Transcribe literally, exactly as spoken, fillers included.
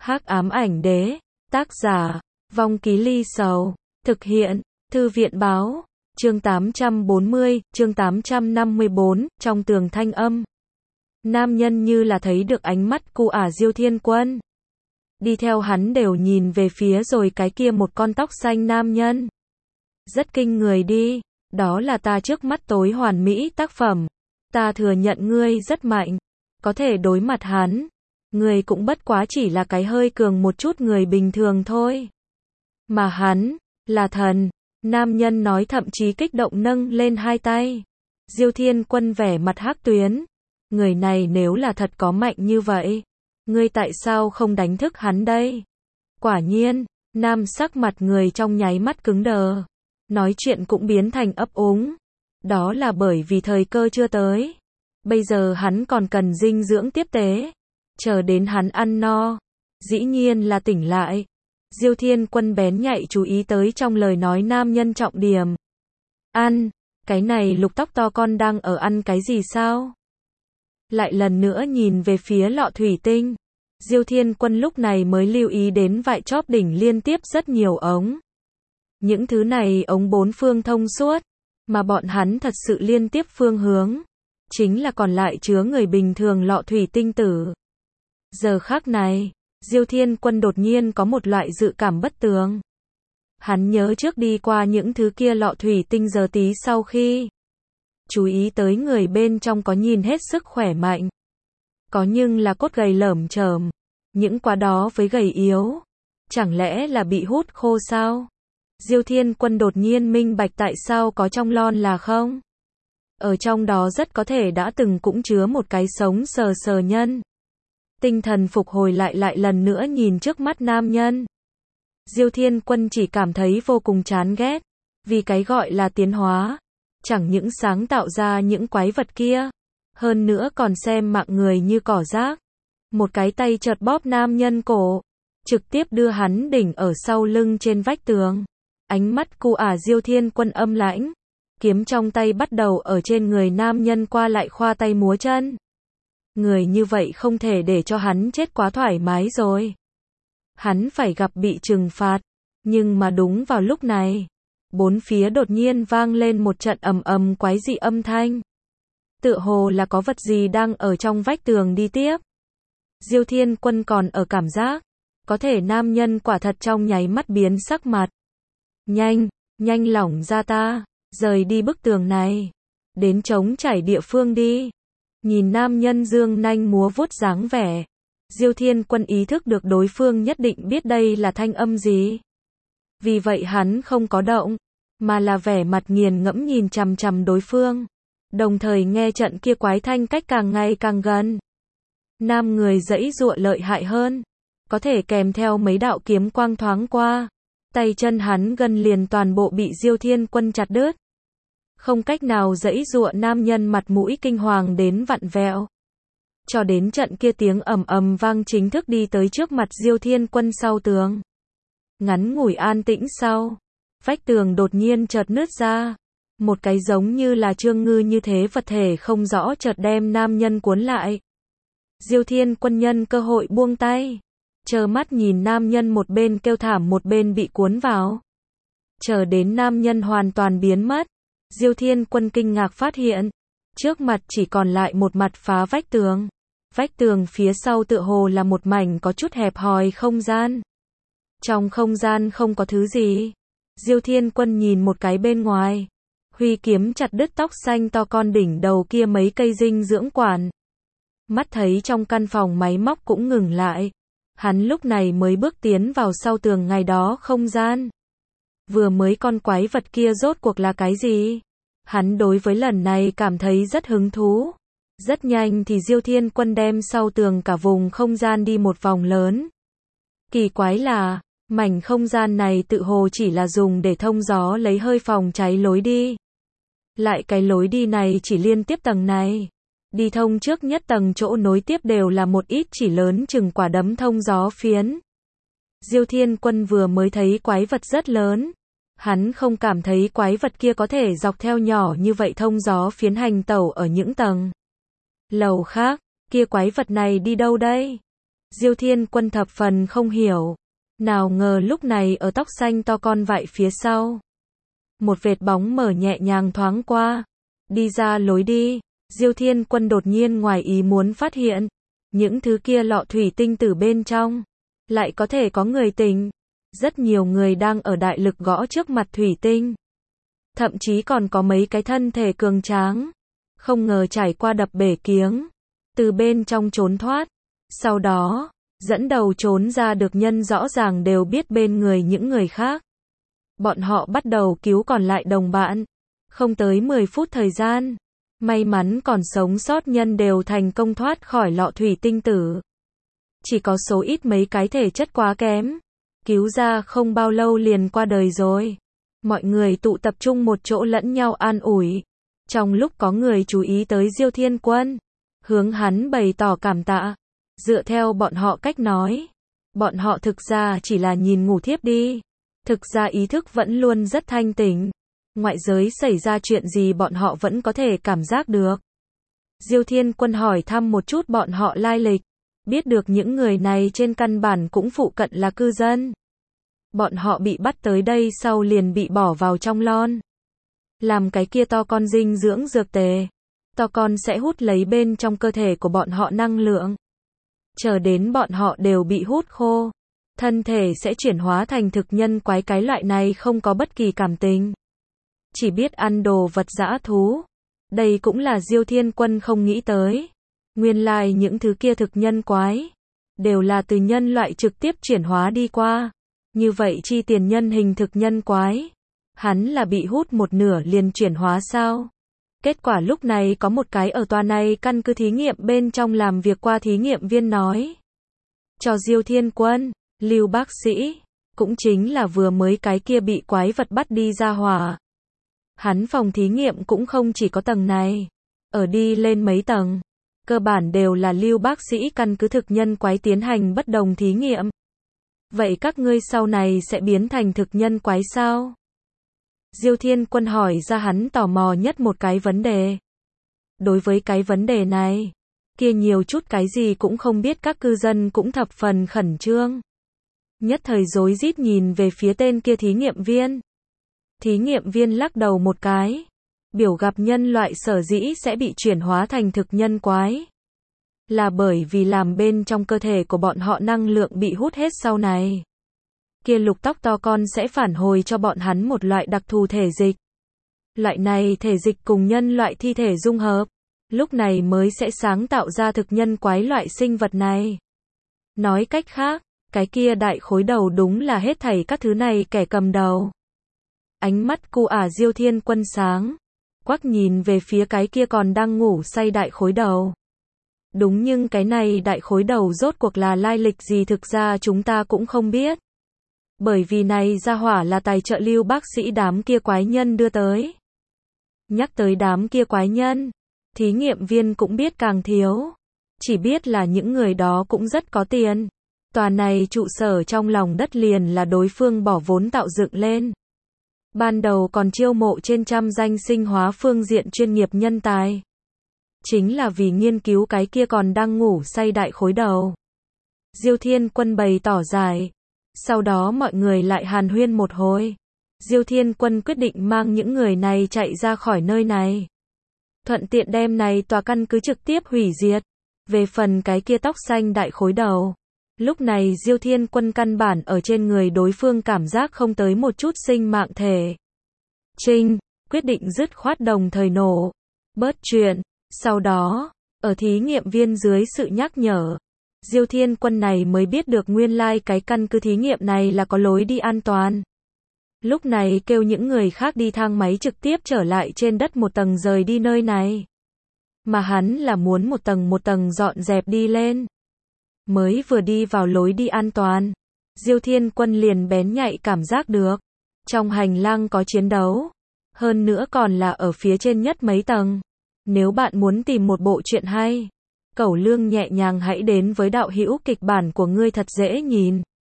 Hắc ám ảnh đế, tác giả, Vong Ký Ly Sầu, thực hiện, Thư viện báo, chương tám trăm bốn mươi, chương tám trăm năm mươi bốn, trong tường thanh âm. Nam nhân như là thấy được ánh mắt cu ả Diêu Thiên Quân. Đi theo hắn đều nhìn về phía rồi cái kia một con tóc xanh nam nhân. Rất kinh người đi, đó là ta trước mắt tối hoàn mỹ tác phẩm. Ta thừa nhận ngươi rất mạnh, có thể đối mặt hắn. Ngươi cũng bất quá chỉ là cái hơi cường một chút người bình thường thôi. Mà hắn, là thần. Nam nhân nói thậm chí kích động nâng lên hai tay. Diêu Thiên Quân vẻ mặt hắc tuyến. Người này nếu là thật có mạnh như vậy, ngươi tại sao không đánh thức hắn đây? Quả nhiên, nam sắc mặt người trong nháy mắt cứng đờ. Nói chuyện cũng biến thành ấp úng. Đó là bởi vì thời cơ chưa tới. Bây giờ hắn còn cần dinh dưỡng tiếp tế. Chờ đến hắn ăn no, dĩ nhiên là tỉnh lại. Diêu Thiên Quân bén nhạy chú ý tới trong lời nói nam nhân trọng điểm. Ăn, cái này lục tóc to con đang ở ăn cái gì sao? Lại lần nữa nhìn về phía lọ thủy tinh. Diêu Thiên Quân lúc này mới lưu ý đến vại chóp đỉnh liên tiếp rất nhiều ống. Những thứ này ống bốn phương thông suốt, mà bọn hắn thật sự liên tiếp phương hướng. Chính là còn lại chứa người bình thường lọ thủy tinh tử. Giờ khắc này, Diêu Thiên Quân đột nhiên có một loại dự cảm bất tường. Hắn nhớ trước đi qua những thứ kia lọ thủy tinh giờ tí sau khi chú ý tới người bên trong có nhìn hết sức khỏe mạnh. Có nhưng là cốt gầy lởm chởm, những quả đó với gầy yếu. Chẳng lẽ là bị hút khô sao? Diêu Thiên Quân đột nhiên minh bạch tại sao có trong lon là không? Ở trong đó rất có thể đã từng cũng chứa một cái sống sờ sờ nhân. Tinh thần phục hồi lại lại lần nữa nhìn trước mắt nam nhân. Diêu Thiên Quân chỉ cảm thấy vô cùng chán ghét. Vì cái gọi là tiến hóa. Chẳng những sáng tạo ra những quái vật kia. Hơn nữa còn xem mạng người như cỏ rác. Một cái tay chợt bóp nam nhân cổ. Trực tiếp đưa hắn đỉnh ở sau lưng trên vách tường. Ánh mắt cu ả Diêu Thiên Quân âm lãnh. Kiếm trong tay bắt đầu ở trên người nam nhân qua lại khoa tay múa chân. Người như vậy không thể để cho hắn chết quá thoải mái rồi. Hắn phải gặp bị trừng phạt. Nhưng mà đúng vào lúc này, bốn phía đột nhiên vang lên một trận ầm ầm quái dị âm thanh. Tựa hồ là có vật gì đang ở trong vách tường đi tiếp. Diêu Thiên Quân còn ở cảm giác, có thể nam nhân quả thật trong nháy mắt biến sắc mặt. Nhanh, nhanh lỏng ra ta, rời đi bức tường này. Đến trống chảy địa phương đi. Nhìn nam nhân dương nanh múa vuốt dáng vẻ. Diêu Thiên Quân ý thức được đối phương nhất định biết đây là thanh âm gì. Vì vậy hắn không có động, mà là vẻ mặt nghiền ngẫm nhìn chằm chằm đối phương. Đồng thời nghe trận kia quái thanh cách càng ngày càng gần. Nam người giãy giụa lợi hại hơn. Có thể kèm theo mấy đạo kiếm quang thoáng qua. Tay chân hắn gần liền toàn bộ bị Diêu Thiên Quân chặt đứt. Không cách nào giãy giụa nam nhân mặt mũi kinh hoàng đến vặn vẹo. Cho đến trận kia tiếng ầm ầm vang chính thức đi tới trước mặt Diêu Thiên Quân sau tường. Ngắn ngủi an tĩnh sau, vách tường đột nhiên chợt nứt ra. Một cái giống như là trương ngư như thế vật thể không rõ chợt đem nam nhân cuốn lại. Diêu Thiên Quân nhân cơ hội buông tay. Chờ mắt nhìn nam nhân một bên kêu thảm một bên bị cuốn vào. Chờ đến nam nhân hoàn toàn biến mất. Diêu Thiên Quân kinh ngạc phát hiện, trước mặt chỉ còn lại một mặt phá vách tường. Vách tường phía sau tựa hồ là một mảnh có chút hẹp hòi không gian. Trong không gian không có thứ gì. Diêu Thiên Quân nhìn một cái bên ngoài. Huy kiếm chặt đứt tóc xanh to con đỉnh đầu kia mấy cây dinh dưỡng quản. Mắt thấy trong căn phòng máy móc cũng ngừng lại. Hắn lúc này mới bước tiến vào sau tường ngày đó không gian. Vừa mới con quái vật kia rốt cuộc là cái gì? Hắn đối với lần này cảm thấy rất hứng thú. Rất nhanh thì Diêu Thiên Quân đem sau tường cả vùng không gian đi một vòng lớn. Kỳ quái là, mảnh không gian này tự hồ chỉ là dùng để thông gió lấy hơi phòng cháy lối đi. Lại cái lối đi này chỉ liên tiếp tầng này. Đi thông trước nhất tầng chỗ nối tiếp đều là một ít chỉ lớn chừng quả đấm thông gió phiến. Diêu Thiên Quân vừa mới thấy quái vật rất lớn. Hắn không cảm thấy quái vật kia có thể dọc theo nhỏ như vậy thông gió phiến hành tẩu ở những tầng lầu khác. Kia quái vật này đi đâu đây? Diêu Thiên Quân thập phần không hiểu. Nào ngờ lúc này ở tóc xanh to con vại phía sau. Một vệt bóng mở nhẹ nhàng thoáng qua. Đi ra lối đi. Diêu Thiên Quân đột nhiên ngoài ý muốn phát hiện. Những thứ kia lọ thủy tinh từ bên trong. Lại có thể có người tình. Rất nhiều người đang ở đại lực gõ trước mặt thủy tinh. Thậm chí còn có mấy cái thân thể cường tráng. Không ngờ trải qua đập bể kiếng. Từ bên trong trốn thoát. Sau đó, dẫn đầu trốn ra được nhân rõ ràng đều biết bên người những người khác. Bọn họ bắt đầu cứu còn lại đồng bạn. Không tới mười phút thời gian. May mắn còn sống sót nhân đều thành công thoát khỏi lọ thủy tinh tử. Chỉ có số ít mấy cái thể chất quá kém. Cứu ra không bao lâu liền qua đời rồi. Mọi người tụ tập trung một chỗ lẫn nhau an ủi. Trong lúc có người chú ý tới Diêu Thiên Quân, hướng hắn bày tỏ cảm tạ. Dựa theo bọn họ cách nói, bọn họ thực ra chỉ là nhìn ngủ thiếp đi. Thực ra ý thức vẫn luôn rất thanh tỉnh. Ngoại giới xảy ra chuyện gì bọn họ vẫn có thể cảm giác được. Diêu Thiên Quân hỏi thăm một chút bọn họ lai lịch. Biết được những người này trên căn bản cũng phụ cận là cư dân. Bọn họ bị bắt tới đây sau liền bị bỏ vào trong lon. Làm cái kia to con dinh dưỡng dược tề. To con sẽ hút lấy bên trong cơ thể của bọn họ năng lượng. Chờ đến bọn họ đều bị hút khô. Thân thể sẽ chuyển hóa thành thực nhân quái, cái loại này không có bất kỳ cảm tình. Chỉ biết ăn đồ vật dã thú. Đây cũng là Diêu Thiên Quân không nghĩ tới. Nguyên lai những thứ kia thực nhân quái. Đều là từ nhân loại trực tiếp chuyển hóa đi qua. Như vậy chi tiền nhân hình thực nhân quái. Hắn là bị hút một nửa liền chuyển hóa sao? Kết quả lúc này có một cái ở tòa này căn cứ thí nghiệm bên trong làm việc qua thí nghiệm viên nói. Cho Diêu Thiên Quân, Lưu bác sĩ, cũng chính là vừa mới cái kia bị quái vật bắt đi ra hỏa. Hắn phòng thí nghiệm cũng không chỉ có tầng này. Ở đi lên mấy tầng. Cơ bản đều là Lưu bác sĩ căn cứ thực nhân quái tiến hành bất đồng thí nghiệm. Vậy các ngươi sau này sẽ biến thành thực nhân quái sao? Diêu Thiên Quân hỏi ra hắn tò mò nhất một cái vấn đề. Đối với cái vấn đề này, kia nhiều chút cái gì cũng không biết các cư dân cũng thập phần khẩn trương. Nhất thời rối rít nhìn về phía tên kia thí nghiệm viên. Thí nghiệm viên lắc đầu một cái. Biểu gặp nhân loại sở dĩ sẽ bị chuyển hóa thành thực nhân quái. Là bởi vì làm bên trong cơ thể của bọn họ năng lượng bị hút hết sau này. Kia lục tóc to con sẽ phản hồi cho bọn hắn một loại đặc thù thể dịch. Loại này thể dịch cùng nhân loại thi thể dung hợp. Lúc này mới sẽ sáng tạo ra thực nhân quái loại sinh vật này. Nói cách khác, cái kia đại khối đầu đúng là hết thảy các thứ này kẻ cầm đầu. Ánh mắt cu ả Diêu Thiên Quân sáng. Quắc nhìn về phía cái kia còn đang ngủ say đại khối đầu. Đúng, nhưng cái này đại khối đầu rốt cuộc là lai lịch gì thực ra chúng ta cũng không biết. Bởi vì này ra hỏa là tài trợ Lưu bác sĩ đám kia quái nhân đưa tới. Nhắc tới đám kia quái nhân, thí nghiệm viên cũng biết càng thiếu. Chỉ biết là những người đó cũng rất có tiền. Tòa này trụ sở trong lòng đất liền là đối phương bỏ vốn tạo dựng lên. Ban đầu còn chiêu mộ trên trăm danh sinh hóa phương diện chuyên nghiệp nhân tài. Chính là vì nghiên cứu cái kia còn đang ngủ say đại khối đầu. Diêu Thiên Quân bày tỏ giải. Sau đó mọi người lại hàn huyên một hồi. Diêu Thiên Quân quyết định mang những người này chạy ra khỏi nơi này. Thuận tiện đem này tòa căn cứ trực tiếp hủy diệt. Về phần cái kia tóc xanh đại khối đầu. Lúc này Diêu Thiên Quân căn bản ở trên người đối phương cảm giác không tới một chút sinh mạng thể. Trinh, quyết định dứt khoát đồng thời nổ. Bớt chuyện. Sau đó, ở thí nghiệm viên dưới sự nhắc nhở, Diêu Thiên Quân này mới biết được nguyên lai like cái căn cứ thí nghiệm này là có lối đi an toàn. Lúc này kêu những người khác đi thang máy trực tiếp trở lại trên đất một tầng rời đi nơi này. Mà hắn là muốn một tầng một tầng dọn dẹp đi lên. Mới vừa đi vào lối đi an toàn, Diêu Thiên Quân liền bén nhạy cảm giác được. Trong hành lang có chiến đấu. Hơn nữa còn là ở phía trên nhất mấy tầng. Nếu bạn muốn tìm một bộ truyện hay, Cẩu Lương nhẹ nhàng hãy đến với đạo hữu kịch bản của ngươi thật dễ nhìn.